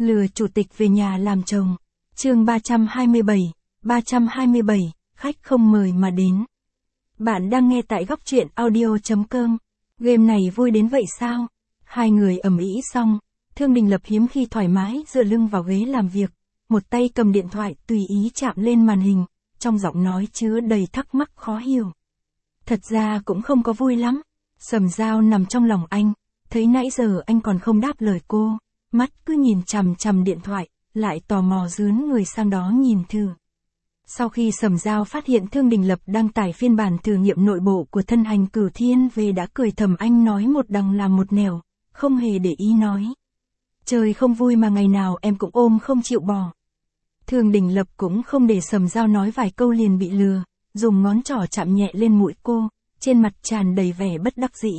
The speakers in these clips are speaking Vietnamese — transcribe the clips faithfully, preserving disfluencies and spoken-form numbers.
Lừa chủ tịch về nhà làm chồng. Chương ba trăm hai mươi bảy, ba trăm hai mươi bảy, khách không mời mà đến. Bạn đang nghe tại góc truyện audio chấm com. Game này vui đến vậy sao? Hai người ầm ĩ xong, Thương Đình Lập hiếm khi thoải mái dựa lưng vào ghế làm việc, một tay cầm điện thoại tùy ý chạm lên màn hình, trong giọng nói chứa đầy thắc mắc khó hiểu. Thật ra cũng không có vui lắm. Sầm Dao nằm trong lòng anh, thấy nãy giờ anh còn không đáp lời cô, mắt cứ nhìn chằm chằm điện thoại, lại tò mò dướn người sang đó nhìn thử. Sau khi Sầm Dao phát hiện Thương Đình Lập đăng tải phiên bản thử nghiệm nội bộ của Thân Hành Cửu Thiên về đã cười thầm anh nói một đằng làm một nẻo, không hề để ý nói. Trời không vui mà ngày nào em cũng ôm không chịu bỏ. Thương Đình Lập cũng không để Sầm Dao nói vài câu liền bị lừa, dùng ngón trỏ chạm nhẹ lên mũi cô, trên mặt tràn đầy vẻ bất đắc dĩ.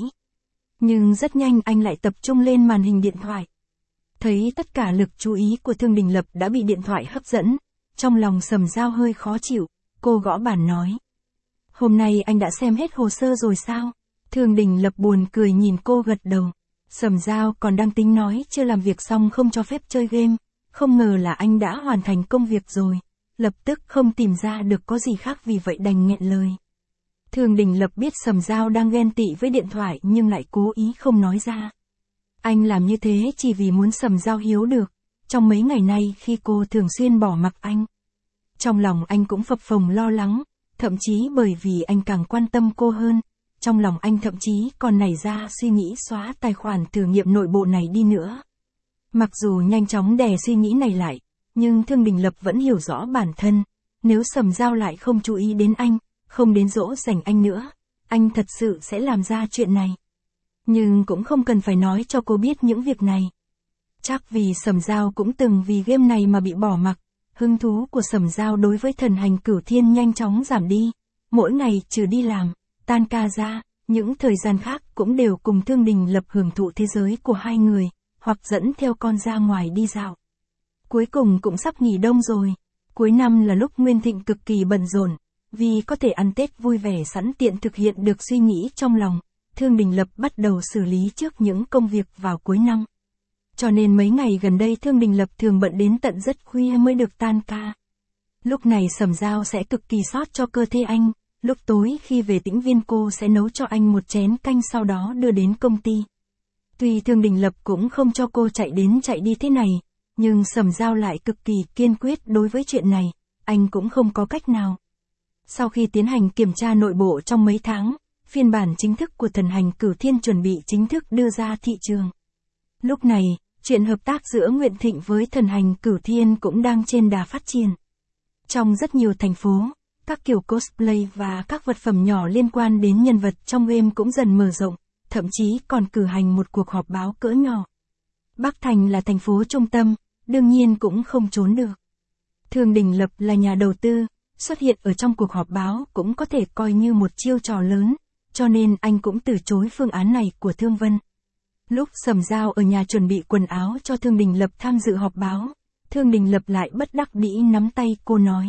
Nhưng rất nhanh anh lại tập trung lên màn hình điện thoại. Thấy tất cả lực chú ý của Thương Đình Lập đã bị điện thoại hấp dẫn, trong lòng Sầm Dao hơi khó chịu, cô gõ bàn nói. Hôm nay anh đã xem hết hồ sơ rồi sao? Thương Đình Lập buồn cười nhìn cô gật đầu. Sầm Dao còn đang tính nói chưa làm việc xong không cho phép chơi game, không ngờ là anh đã hoàn thành công việc rồi, lập tức không tìm ra được có gì khác vì vậy đành nghẹn lời. Thương Đình Lập biết Sầm Dao đang ghen tị với điện thoại nhưng lại cố ý không nói ra. Anh làm như thế chỉ vì muốn Sầm Dao hiếu được, trong mấy ngày nay khi cô thường xuyên bỏ mặc anh. Trong lòng anh cũng phập phồng lo lắng, thậm chí bởi vì anh càng quan tâm cô hơn, trong lòng anh thậm chí còn nảy ra suy nghĩ xóa tài khoản thử nghiệm nội bộ này đi nữa. Mặc dù nhanh chóng đè suy nghĩ này lại, nhưng Thương Đình Lập vẫn hiểu rõ bản thân, nếu Sầm Dao lại không chú ý đến anh, không đến dỗ dành anh nữa, anh thật sự sẽ làm ra chuyện này. Nhưng cũng không cần phải nói cho cô biết những việc này. Chắc vì Sầm Dao cũng từng vì game này mà bị bỏ mặc, hứng thú của Sầm Dao đối với Thần Hành Cửu Thiên nhanh chóng giảm đi, mỗi ngày trừ đi làm, tan ca ra, những thời gian khác cũng đều cùng Thương Đình Lập hưởng thụ thế giới của hai người, hoặc dẫn theo con ra ngoài đi dạo. Cuối cùng cũng sắp nghỉ đông rồi, cuối năm là lúc Nguyên Thịnh cực kỳ bận rộn, vì có thể ăn Tết vui vẻ sẵn tiện thực hiện được suy nghĩ trong lòng, Thương Đình Lập bắt đầu xử lý trước những công việc vào cuối năm. Cho nên mấy ngày gần đây Thương Đình Lập thường bận đến tận rất khuya mới được tan ca. Lúc này Sầm Dao sẽ cực kỳ sót cho cơ thể anh, lúc tối khi về Tĩnh Viên cô sẽ nấu cho anh một chén canh sau đó đưa đến công ty. Tuy Thương Đình Lập cũng không cho cô chạy đến chạy đi thế này, nhưng Sầm Dao lại cực kỳ kiên quyết đối với chuyện này, anh cũng không có cách nào. Sau khi tiến hành kiểm tra nội bộ trong mấy tháng, phiên bản chính thức của Thần Hành Cửu Thiên chuẩn bị chính thức đưa ra thị trường. Lúc này, chuyện hợp tác giữa Nguyễn Thịnh với Thần Hành Cửu Thiên cũng đang trên đà phát triển. Trong rất nhiều thành phố, các kiểu cosplay và các vật phẩm nhỏ liên quan đến nhân vật trong game cũng dần mở rộng, thậm chí còn cử hành một cuộc họp báo cỡ nhỏ. Bắc Thành là thành phố trung tâm, đương nhiên cũng không trốn được. Thương Đình Lập là nhà đầu tư, xuất hiện ở trong cuộc họp báo cũng có thể coi như một chiêu trò lớn, cho nên anh cũng từ chối phương án này của Thương Vân. Lúc Sầm Dao ở nhà chuẩn bị quần áo cho Thương Đình Lập tham dự họp báo, Thương Đình Lập lại bất đắc dĩ nắm tay cô nói.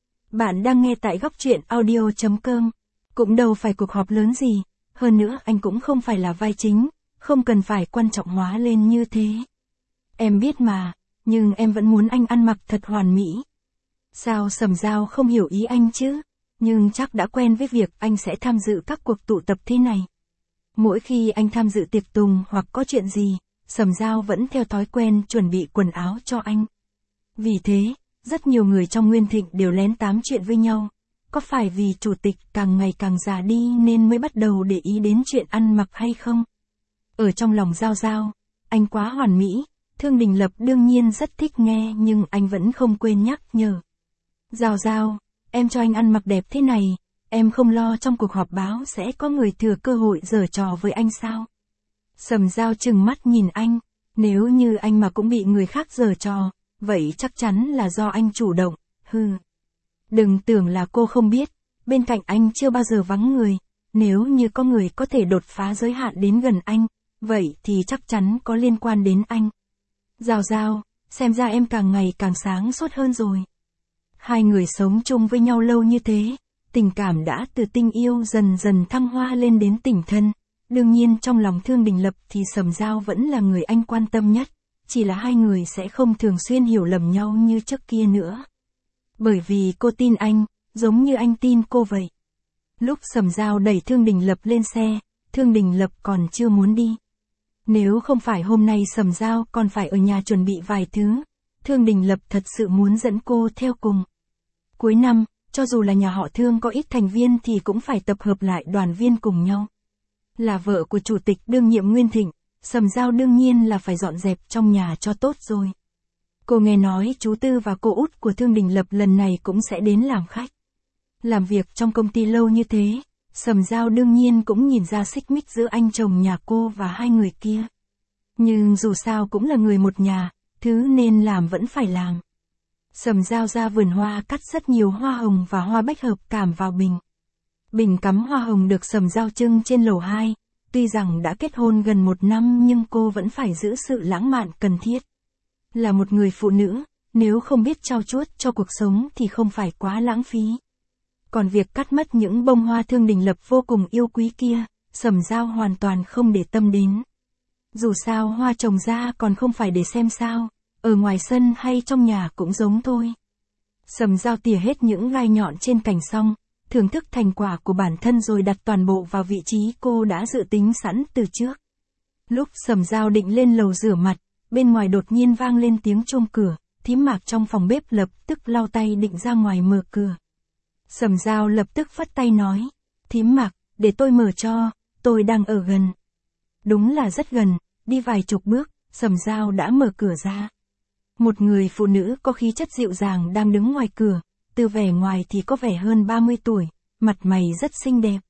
Bạn đang nghe tại góc truyện audio chấm com, cũng đâu phải cuộc họp lớn gì, hơn nữa anh cũng không phải là vai chính, không cần phải quan trọng hóa lên như thế. Em biết mà, nhưng em vẫn muốn anh ăn mặc thật hoàn mỹ. Sao Sầm Dao không hiểu ý anh chứ? Nhưng chắc đã quen với việc anh sẽ tham dự các cuộc tụ tập thế này. Mỗi khi anh tham dự tiệc tùng hoặc có chuyện gì, Sầm Dao vẫn theo thói quen chuẩn bị quần áo cho anh. Vì thế, rất nhiều người trong Nguyên Thịnh đều lén tám chuyện với nhau. Có phải vì chủ tịch càng ngày càng già đi nên mới bắt đầu để ý đến chuyện ăn mặc hay không? Ở trong lòng Dao Dao, anh quá hoàn mỹ, Thương Đình Lập đương nhiên rất thích nghe nhưng anh vẫn không quên nhắc nhở. Dao Dao, em cho anh ăn mặc đẹp thế này, em không lo trong cuộc họp báo sẽ có người thừa cơ hội giở trò với anh sao? Sầm Dao trừng mắt nhìn anh, nếu như anh mà cũng bị người khác giở trò, vậy chắc chắn là do anh chủ động, hừ. Đừng tưởng là cô không biết, bên cạnh anh chưa bao giờ vắng người, nếu như có người có thể đột phá giới hạn đến gần anh, vậy thì chắc chắn có liên quan đến anh. Dao Dao, xem ra em càng ngày càng sáng suốt hơn rồi. Hai người sống chung với nhau lâu như thế, tình cảm đã từ tình yêu dần dần thăng hoa lên đến tình thân. Đương nhiên trong lòng Thương Đình Lập thì Sầm Dao vẫn là người anh quan tâm nhất, chỉ là hai người sẽ không thường xuyên hiểu lầm nhau như trước kia nữa. Bởi vì cô tin anh, giống như anh tin cô vậy. Lúc Sầm Dao đẩy Thương Đình Lập lên xe, Thương Đình Lập còn chưa muốn đi. Nếu không phải hôm nay Sầm Dao còn phải ở nhà chuẩn bị vài thứ, Thương Đình Lập thật sự muốn dẫn cô theo cùng. Cuối năm, cho dù là nhà họ Thương có ít thành viên thì cũng phải tập hợp lại đoàn viên cùng nhau. Là vợ của chủ tịch đương nhiệm Nguyên Thịnh, Sầm Dao đương nhiên là phải dọn dẹp trong nhà cho tốt rồi. Cô nghe nói chú Tư và cô út của Thương Đình Lập lần này cũng sẽ đến làm khách. Làm việc trong công ty lâu như thế, Sầm Dao đương nhiên cũng nhìn ra xích mích giữa anh chồng nhà cô và hai người kia. Nhưng dù sao cũng là người một nhà, thứ nên làm vẫn phải làm. Sầm Dao ra vườn hoa cắt rất nhiều hoa hồng và hoa bách hợp cảm vào bình. Bình cắm hoa hồng được Sầm Dao trưng trên lầu hai, tuy rằng đã kết hôn gần một năm nhưng cô vẫn phải giữ sự lãng mạn cần thiết. Là một người phụ nữ, nếu không biết trau chuốt cho cuộc sống thì không phải quá lãng phí. Còn việc cắt mất những bông hoa Thương Đình Lập vô cùng yêu quý kia, Sầm Dao hoàn toàn không để tâm đến. Dù sao hoa trồng ra còn không phải để xem sao, ở ngoài sân hay trong nhà cũng giống thôi. Sầm Dao tỉa hết những gai nhọn trên cành xong, thưởng thức thành quả của bản thân rồi đặt toàn bộ vào vị trí cô đã dự tính sẵn từ trước. Lúc Sầm Dao định lên lầu rửa mặt, bên ngoài đột nhiên vang lên tiếng chuông cửa, Thím Mạc trong phòng bếp lập tức lau tay định ra ngoài mở cửa. Sầm Dao lập tức phất tay nói, Thím Mạc, để tôi mở cho, tôi đang ở gần. Đúng là rất gần, đi vài chục bước, Sầm Dao đã mở cửa ra. Một người phụ nữ có khí chất dịu dàng đang đứng ngoài cửa, từ vẻ ngoài thì có vẻ hơn ba mươi tuổi, mặt mày rất xinh đẹp.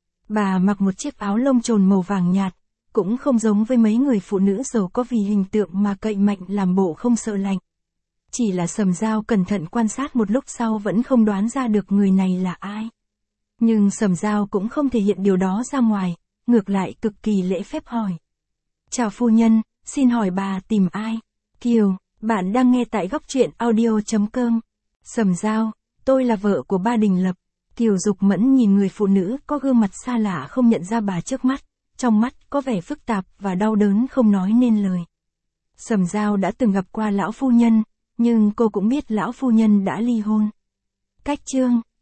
Bà mặc một chiếc áo lông chồn màu vàng nhạt, cũng không giống với mấy người phụ nữ giàu có vì hình tượng mà cậy mạnh làm bộ không sợ lạnh. Chỉ là Sầm Dao cẩn thận quan sát một lúc sau vẫn không đoán ra được người này là ai. Nhưng Sầm Dao cũng không thể hiện điều đó ra ngoài, ngược lại cực kỳ lễ phép hỏi. Chào phu nhân, xin hỏi bà tìm ai? Kiều, bạn đang nghe tại góc truyện audio chấm com. Sầm Dao, tôi là vợ của ba Đình Lập. Kiều Dục Mẫn nhìn người phụ nữ có gương mặt xa lạ không nhận ra bà trước mắt, trong mắt có vẻ phức tạp và đau đớn không nói nên lời. Sầm Dao đã từng gặp qua lão phu nhân, nhưng cô cũng biết lão phu nhân đã ly hôn. Cách chương